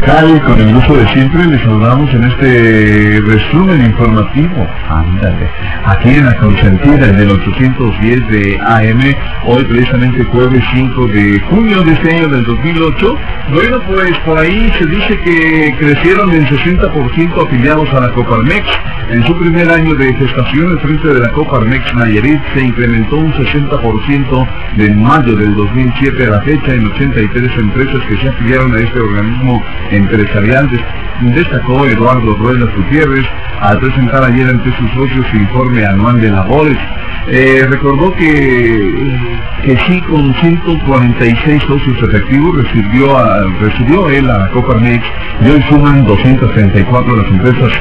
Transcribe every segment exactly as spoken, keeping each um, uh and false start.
tal? Con el gusto de siempre les saludamos en este resumen informativo. Ándale, aquí en la consentida, en el ochocientos diez de A M, hoy precisamente jueves cinco de junio de este año del dos mil ocho. Bueno, pues por ahí se dice que crecieron en sesenta por ciento afiliados a la Coparmex. En su primer año de gestación, el frente de la Coparmex Nayarit se incrementó un sesenta por ciento de mayo del dos mil siete a la fecha en ochenta y tres empresas que se afiliaron a este organismo empresarial, destacó Eduardo Ruelas Gutiérrez al presentar ayer ante sus socios su informe anual de labores. Eh, recordó que, que sí, con ciento cuarenta y seis socios efectivos recibió, a, recibió él a la Coparmex, y hoy suman doscientas treinta y cuatro las empresas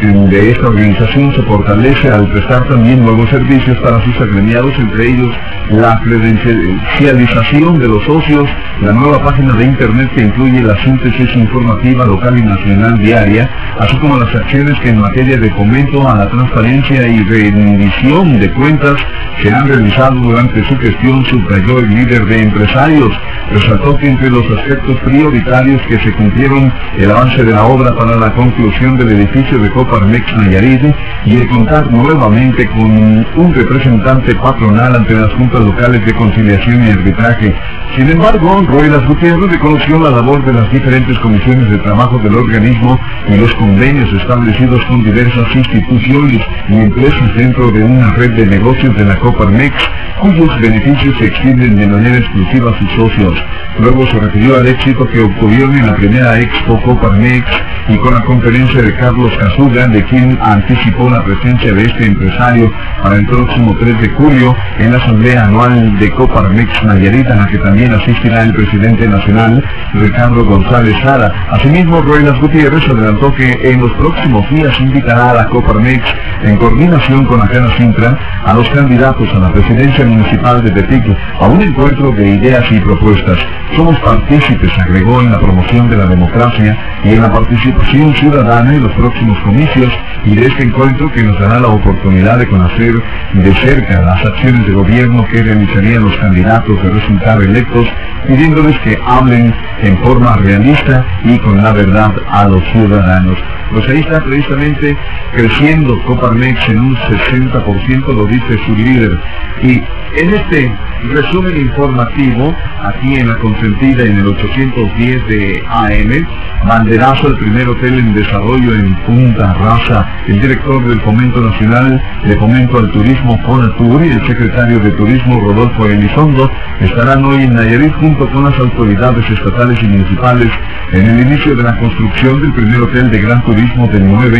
de esta organización. Se fortalece al prestar también nuevos servicios para sus agremiados, entre ellos la credencialización de los socios, la nueva página de internet que incluye la síntesis informativa local y nacional diaria, así como las acciones que en materia de fomento a la transparencia y rendición de cuentas se han realizado durante su gestión, subrayó el líder de empresarios. Resaltó que entre los aspectos prioritarios que se cumplieron el avance de la obra para la conclusión del edificio de Coparmex Nayarit y el contar nuevamente con un representante patronal ante las juntas locales de conciliación y arbitraje. Sin embargo, Ruelas Gutiérrez reconoció la labor de las diferentes comisiones de trabajo del organismo y los convenios establecidos con diversas instituciones y empresas dentro de una red de negocios de la Coparmex, cuyos beneficios se extienden de manera exclusiva a sus socios. Luego se refirió al éxito que obtuvieron en la primera Expo Coparmex y con la conferencia de Carlos Casuga, de quien anticipó la presencia de este empresario para el próximo tres de julio en la asamblea anual de Coparmex Nayarit, a la que también asistirá el presidente nacional, Ricardo González Sara. Asimismo, Ruelas Gutiérrez adelantó que en los próximos días invitará a la Coparmex, en coordinación con la Canacintra, a los candidatos a la presidencia municipal de Tepic a un encuentro de ideas y propuestas. Somos partícipes, agregó, en la promoción de la democracia y en la participación ciudadana en los próximos comicios y de este encuentro que nos dará la oportunidad de conocer de cerca las acciones de gobierno que realizarían los candidatos de resultar electos, pidiéndoles que hablen en forma realista y con la verdad a los ciudadanos. Pues ahí está precisamente creciendo Coparmex en un sesenta por ciento, lo dice su líder. Y en este resumen informativo, aquí en la consentida en el ochocientos diez de A M, banderazo, el primer hotel en desarrollo en Punta Rasa. El director del Fomento Nacional de Fomento al Turismo, Fonatur, y el secretario de Turismo, Rodolfo Elizondo, estarán hoy en Nayarit junto con las autoridades estatales y municipales en el inicio de la construcción del primer hotel de gran turismo del nueve,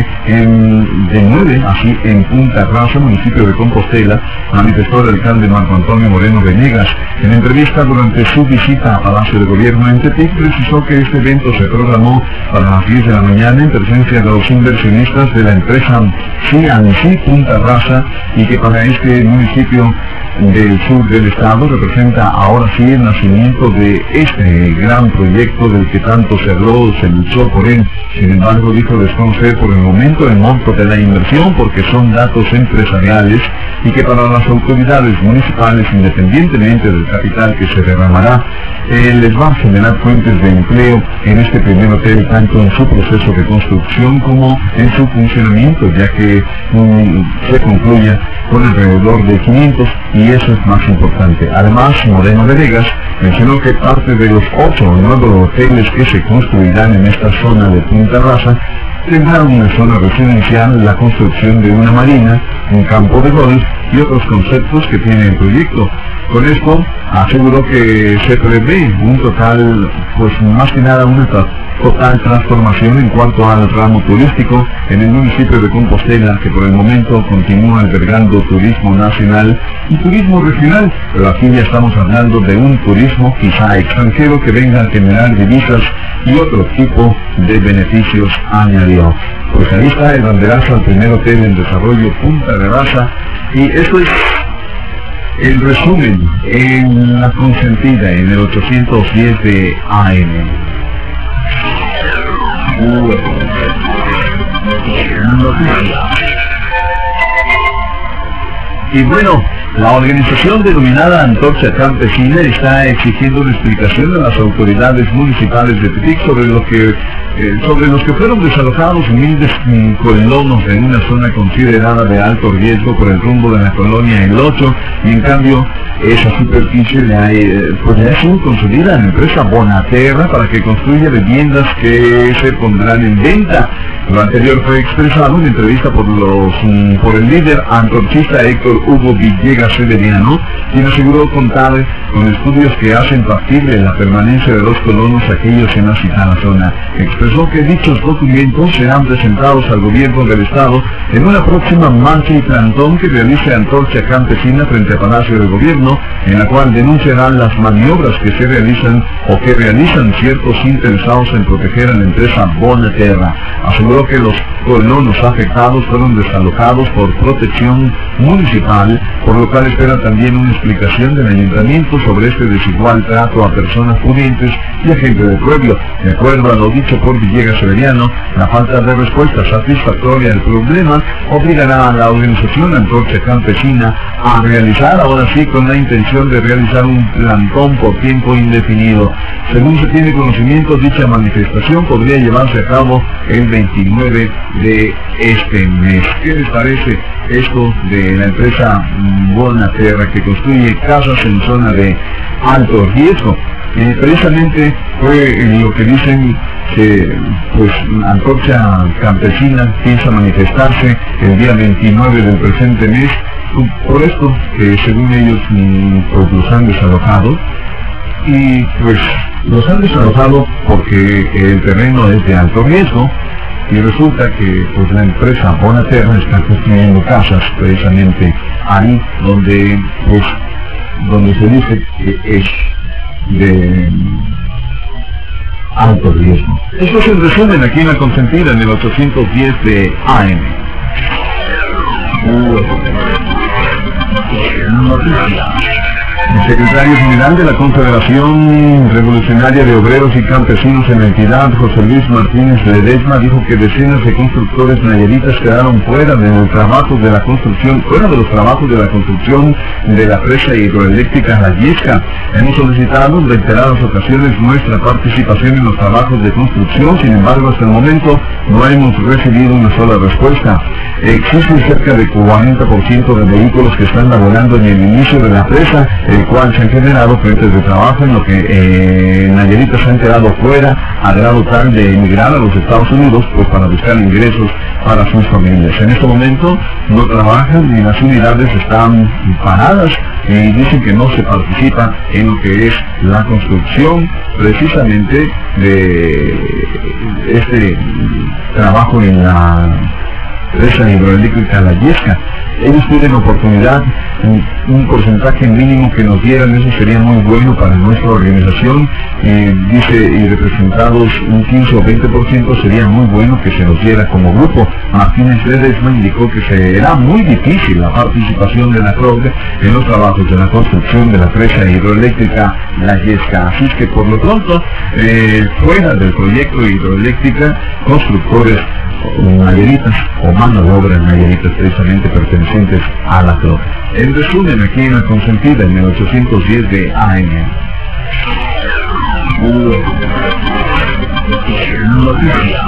en, de nueve, así en Punta Rasa, municipio de Compostela, manifestó el alcalde Marco Antonio Moreno Venegas. En entrevista durante su visita a Palacio de Gobierno en Tepic, precisó que este evento se programó para las diez de la mañana en presencia de los inversionistas de la empresa C and C Punta Rasa, y que para este municipio del sur del estado representa ahora sí el nacimiento de este gran proyecto del que tanto se habló, se luchó por él. Sin embargo, dijo desconocer por el momento el monto de la inversión porque son datos empresariales y que para las autoridades municipales, independientemente del capital que se derramará, eh, les va a generar fuentes de empleo en este primer hotel, tanto en su proceso de construcción como en su funcionamiento, ya que um, se concluya con alrededor de quinientos, y eso es más importante. Además, Moreno Venegas mencionó que parte de los ocho nuevos hoteles que se construirán en esta zona de Punta Rasa tendrá una zona residencial, la construcción de una marina, un campo de golf y otros conceptos que tiene el proyecto. Con esto aseguró que se prevé un total, pues más que nada una total transformación en cuanto al ramo turístico en el municipio de Compostela, que por el momento continúa albergando turismo nacional y turismo regional, pero aquí ya estamos hablando de un turismo quizá extranjero que venga a generar divisas y otro tipo de beneficios, añadió. Pues ahí está el banderazo al primer hotel en desarrollo Punta de Rasa, y eso es el resumen en la consentida en el ochocientos diez de A M. Y bueno, La organización denominada Antorcha Campesina está exigiendo una explicación a las autoridades municipales de Tepic sobre lo que eh, sobre los que fueron desalojados humildes mm, colonos en una zona considerada de alto riesgo por el rumbo de la colonia El Ocho, y en cambio esa superficie le ha, eh, pues le ha sido concedida a la empresa Bonaterra para que construya viviendas que se pondrán en venta. Lo anterior fue expresado en entrevista por los mm, por el líder antorchista Héctor Hugo Villegas Severiano, quien aseguró contar con estudios que hacen factible la permanencia de los colonos aquellos en la citada zona. Expresó que dichos documentos serán presentados al gobierno del estado en una próxima marcha y plantón que realice Antorcha Campesina frente al Palacio de Gobierno, en la cual denunciarán las maniobras que se realizan o que realizan ciertos interesados en proteger a la empresa Bonaterra. Aseguró que los colonos afectados fueron desalojados por protección municipal, por lo cual espera también una explicación del ayuntamiento sobre este desigual trato a personas pudientes y a gente del pueblo. De acuerdo a lo dicho por Villegas Severiano, la falta de respuesta satisfactoria al problema obligará a la organización Antorcha Campesina a realizar, ahora sí con la intención de realizar un plantón por tiempo indefinido. Según se tiene conocimiento, dicha manifestación podría llevarse a cabo el veintinueve de este mes. ¿Qué les parece esto de la empresa Bonaterra, que construye casas en zona de alto riesgo? Eh, precisamente fue eh, lo que dicen que pues Antorcha Campesina piensa manifestarse el día veintinueve del presente mes por esto que según ellos pues los han desalojado, y pues los han desalojado porque el terreno es de alto riesgo, y resulta que pues la empresa Bonaterra está construyendo casas precisamente ahí donde pues donde se dice que es de alto riesgo. Esto es el resumen aquí en La Consentida en el ochocientos diez de A M. Noticias. El secretario general de la Confederación Revolucionaria de Obreros y Campesinos en la entidad, José Luis Martínez Ledesma, dijo que decenas de constructores nayaritas quedaron fuera de los trabajos de la construcción, fuera de los trabajos de la construcción de la presa hidroeléctrica La Yesca. Hemos solicitado en reiteradas ocasiones nuestra participación en los trabajos de construcción, sin embargo hasta el momento no hemos recibido una sola respuesta. Existe cerca de cuarenta por ciento de vehículos que están laborando en el inicio de la presa, el cual se han generado fuentes de trabajo, en lo que eh, nayaritas se han quedado fuera a grado tal de emigrar a los Estados Unidos pues para buscar ingresos para sus familias. En este momento no trabajan y las unidades están paradas y dicen que no se participa en lo que es la construcción precisamente de este trabajo en la presa hidroeléctrica La Yesca. Ellos piden oportunidad, un porcentaje mínimo que nos dieran, eso sería muy bueno para nuestra organización, eh, dice, y representados un quince o veinte por ciento sería muy bueno que se nos diera como grupo. Martínez Ledesma indicó que será muy difícil la participación de la C R O G en los trabajos de la construcción de la presa hidroeléctrica La Yesca. Así es que por lo pronto, eh, fuera del proyecto hidroeléctrica, constructores nayaritas o mano de obra nayaritas precisamente pertenecientes a la C R O G. En resumen, aquí en La Consentida, en el ochocientos diez de A M. Noticias.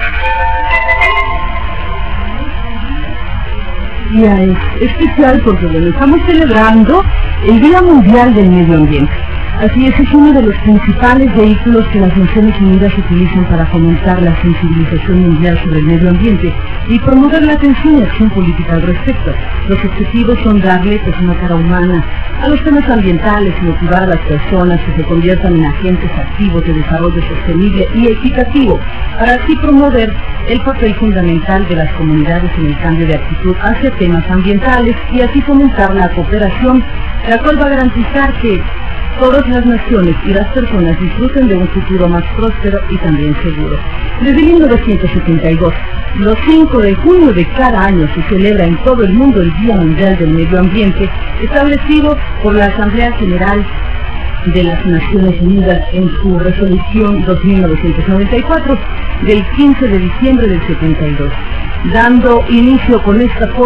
Día es especial porque bueno, estamos celebrando el Día Mundial del Medio Ambiente. Así es, es uno de los principales vehículos que las Naciones Unidas utilizan para fomentar la sensibilización mundial sobre el medio ambiente y promover la atención y acción política al respecto. Los objetivos son darle pues una cara humana a los temas ambientales y motivar a las personas que se conviertan en agentes activos de desarrollo sostenible y equitativo, para así promover el papel fundamental de las comunidades en el cambio de actitud hacia temas ambientales y así fomentar la cooperación, la cual va a garantizar que todas las naciones y las personas disfruten de un futuro más próspero y también seguro. Desde mil novecientos setenta y dos, los cinco de junio de cada año se celebra en todo el mundo el Día Mundial del Medio Ambiente, establecido por la Asamblea General de las Naciones Unidas en su resolución dos mil novecientos noventa y cuatro del quince de diciembre del setenta y dos. Dando inicio con esta forma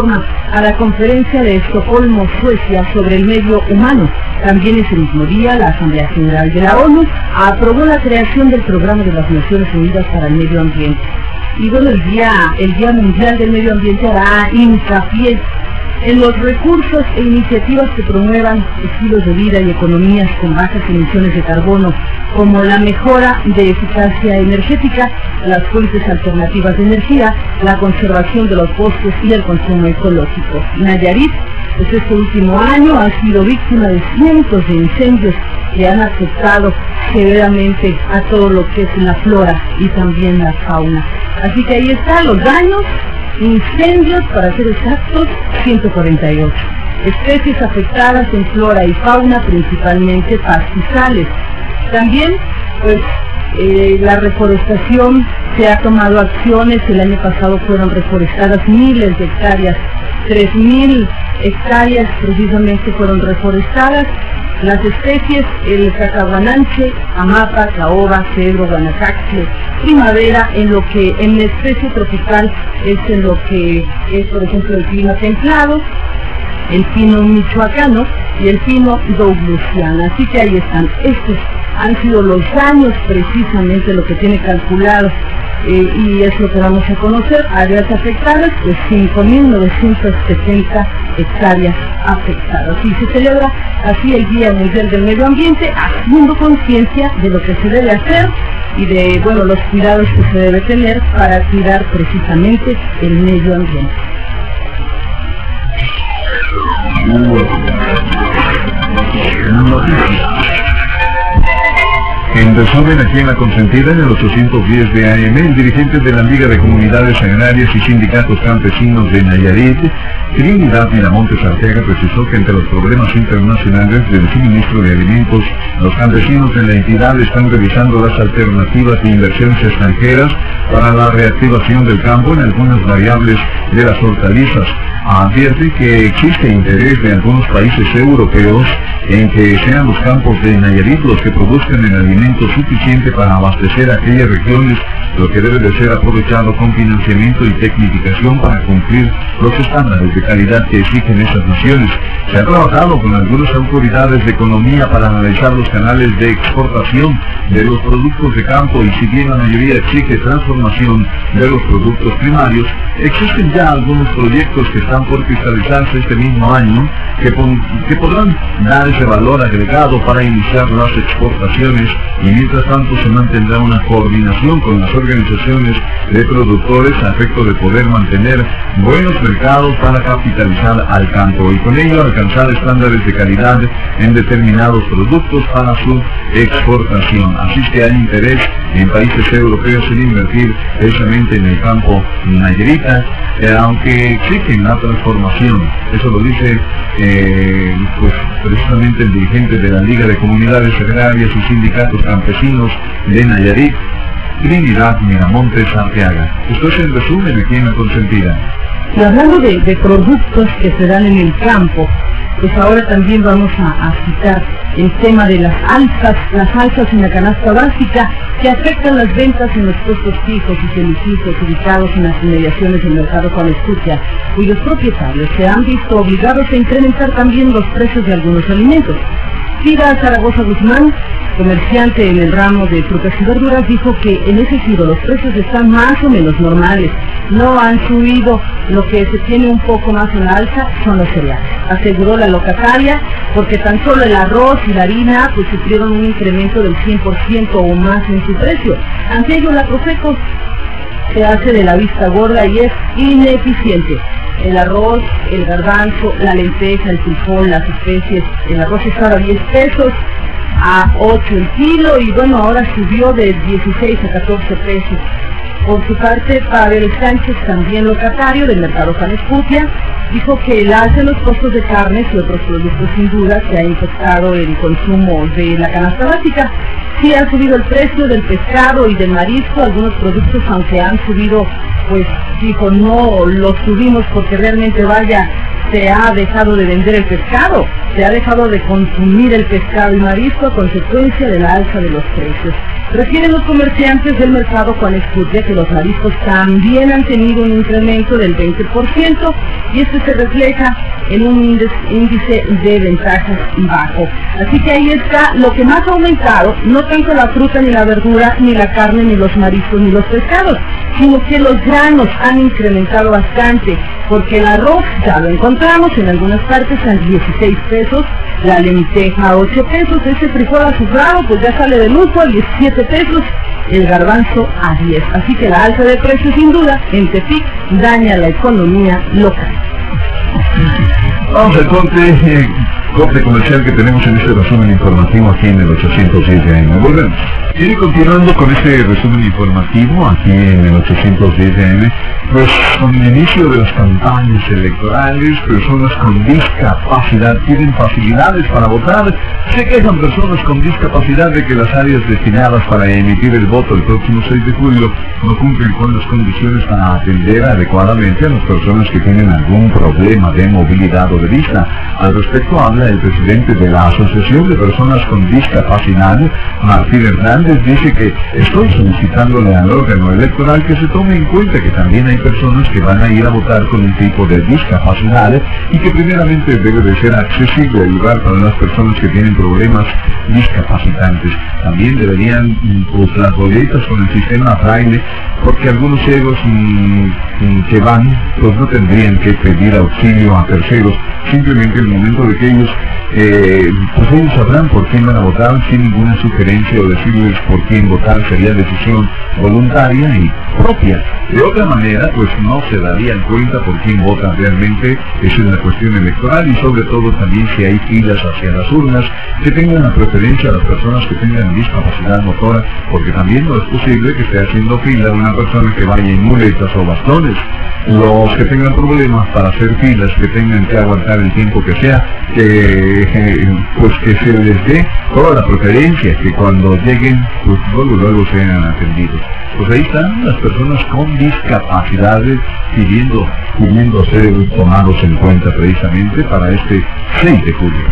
a la conferencia de Estocolmo, Suecia, sobre el medio humano. También ese mismo día, la Asamblea General de la ONU aprobó la creación del Programa de las Naciones Unidas para el Medio Ambiente. Y bueno, el Día, el Día Mundial del Medio Ambiente hará hincapié en los recursos e iniciativas que promuevan estilos de vida y economías con bajas emisiones de carbono, como la mejora de eficacia energética, las fuentes alternativas de energía, la conservación de los bosques y el consumo ecológico. Nayarit, pues este último año ha sido víctima de cientos de incendios que han afectado severamente a todo lo que es la flora y también la fauna. Así que ahí están los daños. Incendios, para ser exactos, ciento cuarenta y ocho. Especies afectadas en flora y fauna, principalmente pastizales. También, pues, eh, la reforestación, se ha tomado acciones. El año pasado fueron reforestadas miles de hectáreas, tres mil hectáreas precisamente fueron reforestadas. Las especies, el cacahuananche, amapa, caoba, cedro, guanacaxle, primavera, en lo que en la especie tropical es en lo que es, por ejemplo, el clima templado, el pino michoacano y el pino douglusiano. Así que ahí están. Estos han sido los daños, precisamente lo que tiene calculado, eh, y es lo que vamos a conocer. Áreas afectadas, pues cinco mil novecientas setenta hectáreas afectadas. Y se celebra así el Día Mundial del Medio Ambiente, haciendo conciencia de lo que se debe hacer y de, bueno, los cuidados que se debe tener para cuidar precisamente el medio ambiente. En resumen, aquí en La Consentida, en el ochocientos diez de A M, el dirigente de la Liga de Comunidades Agrarias y Sindicatos Campesinos de Nayarit, Trinidad Miramontes Arteaga, precisó que entre los problemas internacionales del suministro de alimentos, los campesinos en la entidad están revisando las alternativas de inversiones extranjeras para la reactivación del campo en algunas variables de las hortalizas. Advierte que existe interés de algunos países europeos en que sean los campos de Nayarit los que produzcan el alimento suficiente para abastecer a aquellas regiones, lo que debe de ser aprovechado con financiamiento y tecnificación para cumplir los estándares de calidad que exigen esas naciones. Se ha trabajado con algunas autoridades de economía para analizar los canales de exportación de los productos de campo, y si bien la mayoría exige transformación de los productos primarios, existen ya algunos proyectos que están por cristalizarse este mismo año que, que podrán dar ese valor agregado para iniciar las exportaciones, y mientras tanto se mantendrá una coordinación con las organizaciones de productores a efecto de poder mantener buenos mercados para capitalizar al campo y con ello alcanzar estándares de calidad en determinados productos para su exportación. Así que hay interés en países europeos en invertir precisamente en el campo nayarita, eh, aunque exigen la transformación. Eso lo dice eh, pues precisamente el dirigente de la Liga de Comunidades Agrarias y Sindicatos Campesinos de Nayarit, Trinidad Miramontes Arteaga. Esto es el resumen aquí en La Consentida. Y hablando de, de productos que se dan en el campo, pues ahora también vamos a, a citar el tema de las alzas, las alzas en la canasta básica que afectan las ventas en los puestos fijos y semifijos ubicados en las inmediaciones del mercado Juan Escutia, cuyos propietarios se han visto obligados a incrementar también los precios de algunos alimentos. Frida Zaragoza Guzmán, comerciante en el ramo de frutas y verduras, dijo que en ese giro los precios están más o menos normales, no han subido. Lo que se tiene un poco más en la alza son los cereales, aseguró la locataria, porque tan solo el arroz y la harina pues sufrieron un incremento del cien por ciento o más en su precio. Ante ello, la Profeco se hace de la vista gorda y es ineficiente. El arroz, el garbanzo, la lenteja, el frijol, las especies, el arroz estaba a diez pesos, a ocho el kilo, y bueno, ahora subió de dieciséis a catorce pesos. Por su parte, Pavel Sánchez, también locatario del mercado Juan Escutia, dijo que el alza en los costos de carnes y otros productos sin duda que ha impactado el consumo de la canasta básica. Sí ha subido el precio del pescado y del marisco, algunos productos, aunque han subido, pues dijo, no los subimos porque realmente vaya se ha dejado de vender el pescado, se ha dejado de consumir el pescado y marisco a consecuencia de la alza de los precios. Refieren los comerciantes del mercado Juan Escutia que los mariscos también han tenido un incremento del veinte por ciento y esto se refleja en un índice de ventajas bajo. Así que ahí está lo que más ha aumentado, no tanto la fruta ni la verdura, ni la carne, ni los mariscos, ni los pescados, sino que los granos han incrementado bastante, porque el arroz ya lo encontramos en algunas partes a dieciséis pesos, la lenteja a ocho pesos, ese frijol azufrado pues ya sale de lujo a diecisiete pesos, el garbanzo a diez. Así que la alza de precios sin duda en Tepic daña la economía local. Vamos al corte, eh, corte comercial que tenemos en este resumen informativo aquí en el ochocientos diez de A M. Volvemos. Y continuando con este resumen informativo aquí en el ochocientos diez de A M, pues con el inicio de las campañas electorales, personas con discapacidad tienen facilidades para votar. Se quejan personas con discapacidad de que las áreas destinadas para emitir el voto el próximo seis de julio no cumplen con las condiciones para atender adecuadamente a las personas que tienen algún problema de movilidad o de vista. Al respecto habla el presidente de la Asociación de Personas con Discapacidad, Martín Hernández, dice que estoy solicitándole al órgano electoral que se tome en cuenta que también hay personas que van a ir a votar con un tipo de discapacidad y que primeramente debe de ser accesible el lugar para las personas que tienen problemas discapacitantes. También deberían, pues, las boletas con el sistema braille, porque algunos ciegos mmm, que van, pues no tendrían que pedir auxilio a terceros, simplemente en el momento de que ellos, eh, pues ellos sabrán por quién van a votar sin ninguna sugerencia o decirles por quién votar, sería decisión voluntaria y propia. De otra manera, pues no se darían cuenta por quién vota realmente. Esa es la cuestión electoral y sobre todo también si hay filas hacia las urnas, que tengan la preferencia a las personas que tengan discapacidad motora, porque también no es posible que esté haciendo fila una persona que vaya en muletas o bastones. Los que tengan problemas para hacer filas, que tengan que aguantar el tiempo que sea, que eh, pues que se les dé toda la preferencia, que cuando lleguen, pues luego luego sean atendidos. Pues ahí están las personas con discapacidades pidiendo, pidiendo ser tomados en cuenta precisamente para este seis de julio.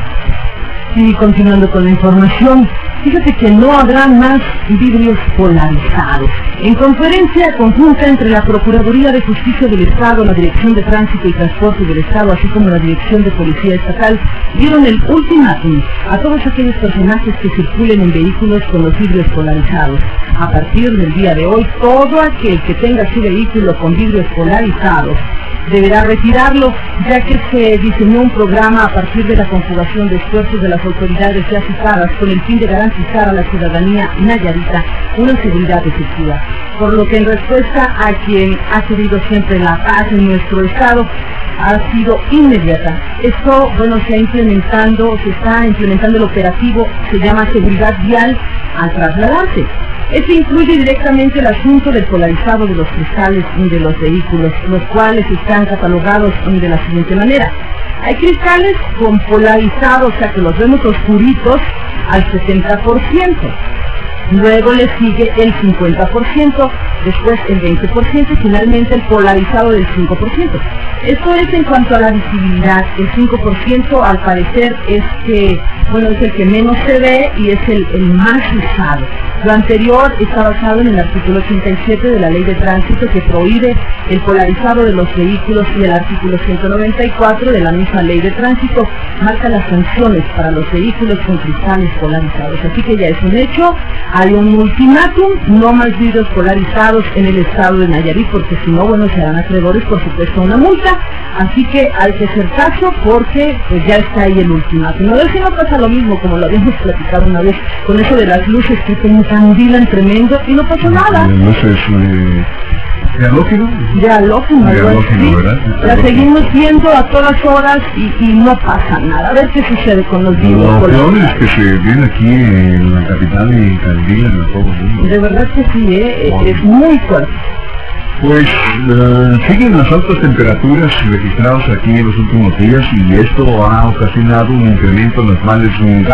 Y continuando con la información, fíjate que no habrá más vidrios polarizados. En conferencia conjunta entre la Procuraduría de Justicia del Estado, la Dirección de Tránsito y Transporte del Estado, así como la Dirección de Policía Estatal, dieron el ultimátum a todos aquellos personajes que circulen en vehículos con los vidrios polarizados. A partir del día de hoy, todo aquel que tenga su vehículo con vidrios polarizados deberá retirarlo, ya que se diseñó un programa a partir de la conjugación de esfuerzos de las autoridades ya citadas con el fin de garantizar a la ciudadanía nayarita una seguridad efectiva. Por lo que en respuesta a quien ha querido siempre la paz en nuestro estado, ha sido inmediata. Esto, bueno, se ha implementando, se está implementando el operativo, se llama seguridad vial al trasladarse. Este incluye directamente el asunto del polarizado de los cristales de los vehículos, los cuales están catalogados de la siguiente manera. Hay cristales con polarizado, o sea que los vemos oscuritos, al setenta por ciento. Luego le sigue el cincuenta por ciento, después el veinte por ciento y finalmente el polarizado del cinco por ciento. Esto es en cuanto a la visibilidad. El cinco por ciento al parecer es que, bueno, es el que menos se ve y es el, el más usado. Lo anterior está basado en el artículo ochenta y siete de la Ley de Tránsito, que prohíbe el polarizado de los vehículos, y el artículo ciento noventa y cuatro de la misma Ley de Tránsito marca las sanciones para los vehículos con cristales polarizados. Así que ya es un hecho, hay un ultimátum, no más vidrios polarizados en el estado de Nayarit, porque si no, bueno, serán acreedores, por supuesto, a una multa. Así que hay que hacer caso porque pues ya está ahí el ultimátum. A ver si no pasa lo mismo como lo habíamos platicado una vez con eso de las luces que te encandilan tremendo y no pasó nada. Las luces eh, de halógeno. De halógeno, de halógeno, ¿verdad? La seguimos viendo a todas horas y, y no pasa nada. A ver qué sucede con los vidrios. Lo peor es que se viene aquí en la capital y encandilan a todo el mundo. De verdad que sí, ¿eh? Es muy fuerte. Pues uh, siguen las altas temperaturas registradas aquí en los últimos días y esto ha ocasionado un incremento en los males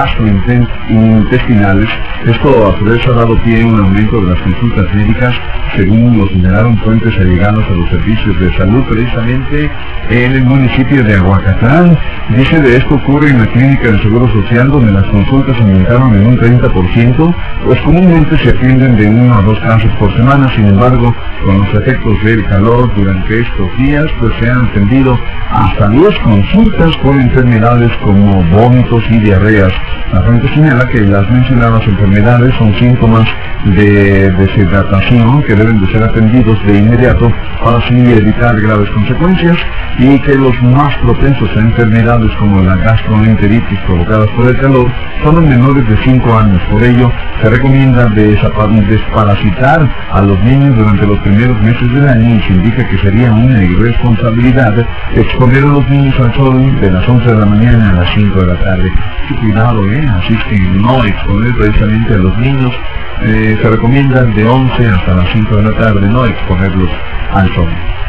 gastrointestinales. Esto a su vez ha dado pie a un aumento de las consultas médicas, según lo señalaron fuentes allegadas a los servicios de salud precisamente en el municipio de Aguacatlán. Dice de esto ocurre en la clínica del Seguro Social, donde las consultas aumentaron en un treinta por ciento, pues comúnmente se atienden de uno a dos casos por semana. Sin embargo, con los efectos del calor durante estos días, pues se han atendido hasta diez consultas por enfermedades como vómitos y diarreas. La fuente señala que las mencionadas enfermedades son síntomas de deshidratación que deben de ser atendidos de inmediato para así evitar graves consecuencias, y que los más propensos a enfermedades como la gastroenteritis provocadas por el calor son los menores de cinco años. Por ello, se recomienda desparasitar a los niños durante los primeros meses del año, y se indica que sería una irresponsabilidad exponer a los niños al sol de las once de la mañana a las cinco de la tarde. Y cuidado, ¿eh? Así que no exponer precisamente a los niños. Eh, se recomienda de once hasta las cinco de la tarde, no exponerlos al sol.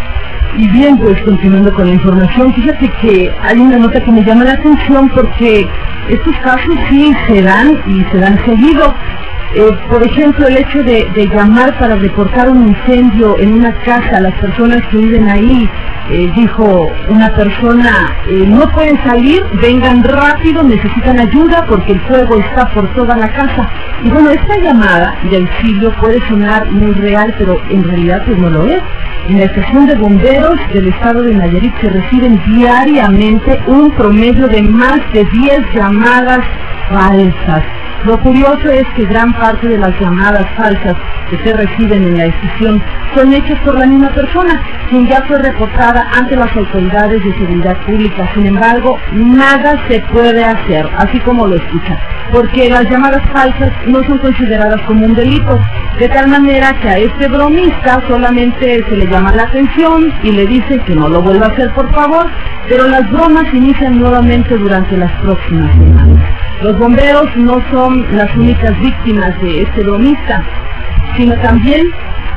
Y bien, pues continuando con la información, fíjate que hay una nota que me llama la atención porque estos casos sí se dan y se dan seguido. Eh, por ejemplo, el hecho de, de llamar para reportar un incendio en una casa a las personas que viven ahí, eh, dijo una persona, eh, no pueden salir, vengan rápido, necesitan ayuda porque el fuego está por toda la casa. Y bueno, esta llamada de auxilio puede sonar muy real, pero en realidad pues no lo es. En la estación de bomberos del estado de Nayarit se reciben diariamente un promedio de más de diez llamadas falsas. Lo curioso es que gran parte de las llamadas falsas que se reciben en la estación son hechas por la misma persona, quien ya fue reportada ante las autoridades de seguridad pública. Sin embargo, nada se puede hacer, así como lo escuchan, porque las llamadas falsas no son consideradas como un delito, de tal manera que a este bromista solamente se le llama la atención y le dice que no lo vuelva a hacer, por favor, pero las bromas inician nuevamente durante las próximas semanas. Los bomberos no son las únicas víctimas de este bromista, sino también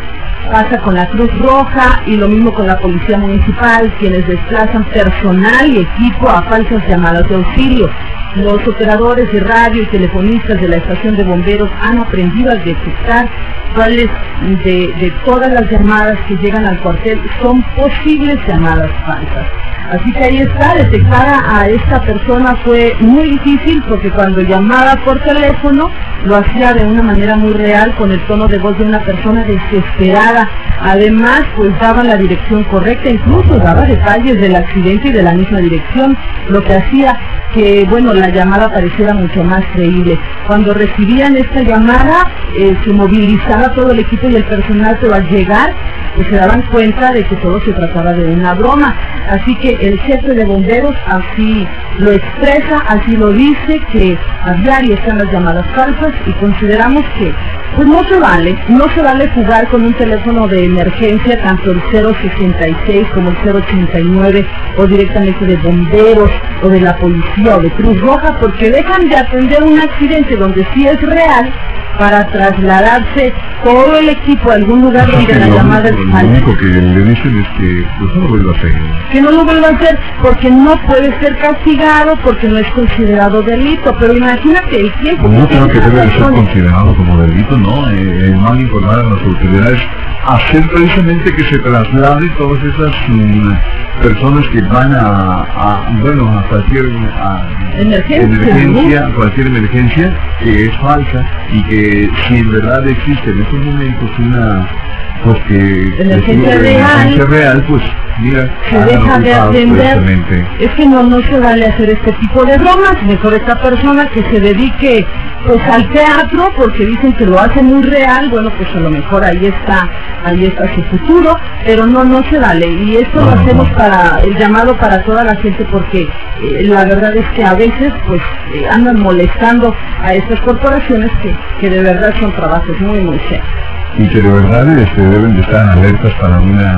pasa con la Cruz Roja y lo mismo con la Policía Municipal, quienes desplazan personal y equipo a falsas llamadas de auxilio. Los operadores de radio y telefonistas de la estación de bomberos han aprendido a detectar cuáles de, de todas las llamadas que llegan al cuartel son posibles llamadas falsas. Así que ahí está, detectar a esta persona fue muy difícil porque cuando llamaba por teléfono lo hacía de una manera muy real, con el tono de voz de una persona desesperada. Además, pues daba la dirección correcta, incluso daba detalles del accidente y de la misma dirección, lo que hacía que, bueno, la llamada pareciera mucho más creíble. Cuando recibían esta llamada, eh, se movilizaba todo el equipo y el personal, pero al llegar, pues se daban cuenta de que todo se trataba de una broma. Así que el jefe de bomberos así lo expresa, así lo dice, que a diario están las llamadas falsas, y consideramos que pues no se vale, no se vale jugar con un teléfono de emergencia, tanto el cero sesenta y seis como el cero ochenta y nueve, o directamente de bomberos, o de la policía, o de Cruz Roja, porque dejan de atender un accidente donde sí es real, para trasladarse todo el equipo a algún lugar donde la llamada es falsa. Lo único que le dicen es que pues, no lo vuelva a hacer. Que no lo vuelva a hacer porque no puede ser castigado, porque no es considerado delito. Pero imagínate el tiempo. No creo que debe de ser considerado como delito, no. Eh, el mal informar a las autoridades, hacer precisamente que se trasladen todas esas um, personas que van a, a bueno, a cualquier a, emergencia, emergencia ¿no? cualquier emergencia que es falsa, y que si en verdad existe en estos momentos una pues que emergencia real, real, pues mira, se deja de atender. Es que no, no se vale hacer este tipo de bromas. Mejor esta persona que se dedique pues al teatro, porque dicen que lo hace muy real, bueno, pues a lo mejor ahí está, ahí está su futuro, pero no, no se vale. Y esto no, lo hacemos no. para el llamado para toda la gente, porque eh, la verdad es que a veces pues eh, andan molestando a estas corporaciones que, que de verdad son trabajos muy, muy serios. Y que de verdad este, deben de estar alertas para una,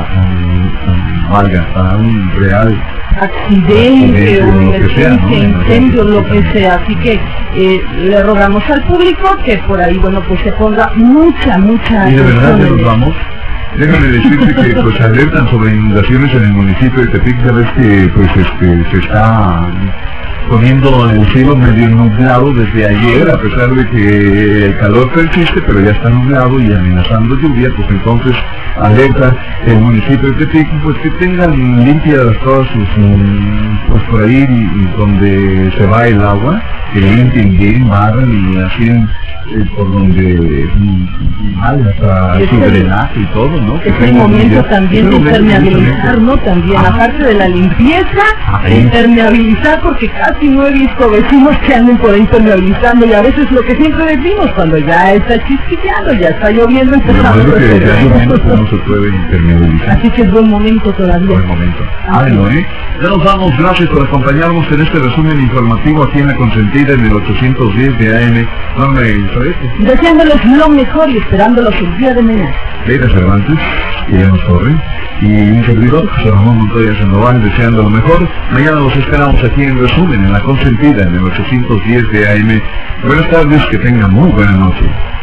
un, un, valga, para un real accidente, o lo que sea, ¿no? Incendio, lo que sea. Así que eh, le rogamos al público que por ahí, bueno, pues se ponga mucha, mucha ¿Y de verdad ya nos vamos? Déjame decirte que pues alertan sobre inundaciones en el municipio de Tepic. Ya ves que pues este se está poniendo el cielo medio nublado desde ayer, a pesar de que el calor persiste, pero ya está nublado y amenazando lluvia. Pues entonces alerta el municipio de Tepic, pues que tengan limpias todas sus, pues por ahí donde se va el agua, que limpien bien, barran y así eh, por donde mal hasta su drenaje y todo, ¿no? Es el momento también de impermeabilizar, ¿no? También, ah, aparte de la limpieza, ahí. impermeabilizar, porque casi no he visto vecinos que anden por ahí impermeabilizando, y a veces lo que siempre decimos, cuando ya está chisquilleando, ya está lloviendo, empezamos a que ya lloviendo, no se puede impermeabilizar. Así que es buen momento todavía. Buen momento. Ah, bueno, ¿eh? Ya nos vamos, gracias por acompañarnos en este resumen informativo aquí en La Consentida en el ochocientos diez de A M. Norma Isabel. Deseándoles lo mejor y esperándolos el día de mañana. Leila Cervantes, que ya nos corre, y un servidor, José Ramón Montoya Sandoval, deseando lo mejor. Mañana los esperamos aquí en resumen en La Consentida en el ochocientos diez de A M. Buenas tardes, que tengan muy buena noche.